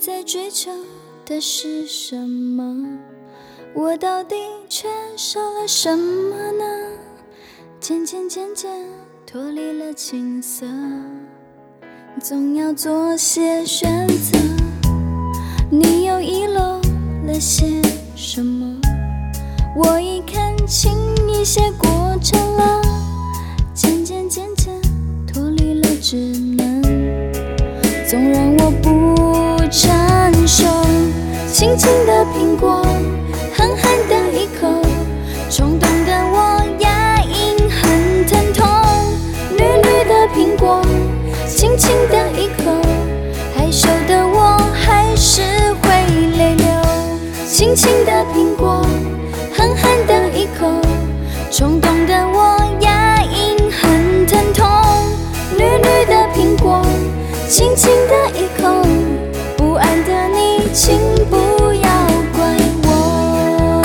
在追求的是什么？我到底缺少了什么呢？渐渐脱离了青涩，总要做些选择。你又遗漏了些什么？我已看清一些过程了，渐渐脱离了稚嫩。纵然我不成熟，轻轻的苹果，狠狠的一口，冲动的我牙龈很疼痛。绿绿的苹果，轻轻的一口，害羞的我还是会泪流。轻轻的苹果，狠狠的一口，冲动的我牙龈很疼痛。绿绿的苹果，轻轻的一口，不安的你请不要怪我，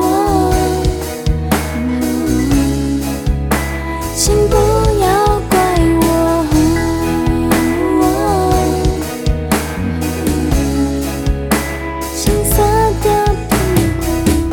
请不要怪我，青涩的苹果。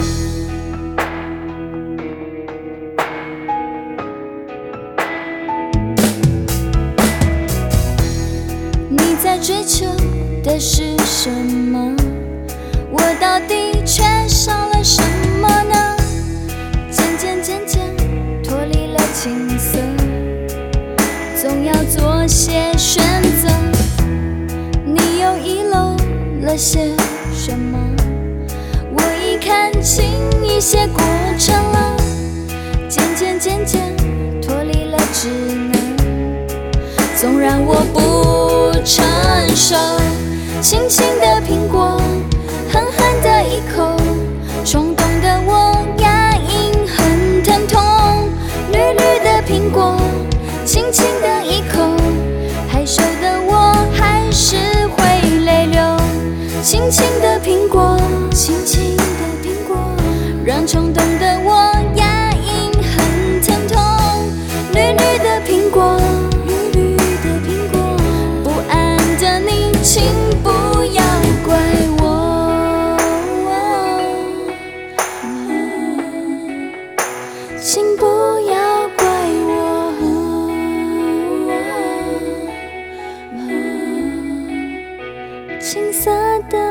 你在追求的是什么？我到底缺少了什么呢？渐渐脱离了青涩，总要做些选择。你又遗漏了些什么？我已看清一些过程了，渐渐脱离了稚嫩。纵然我不成熟，轻轻的苹果，狠狠的一口，冲动的我牙龈很疼痛。绿绿的苹果，轻轻的一口，害羞的我还是会泪流。轻轻的苹果，轻轻的苹果，让冲动的我牙龈很疼痛。绿绿的苹果，请不要怪我，请不要怪我，青涩的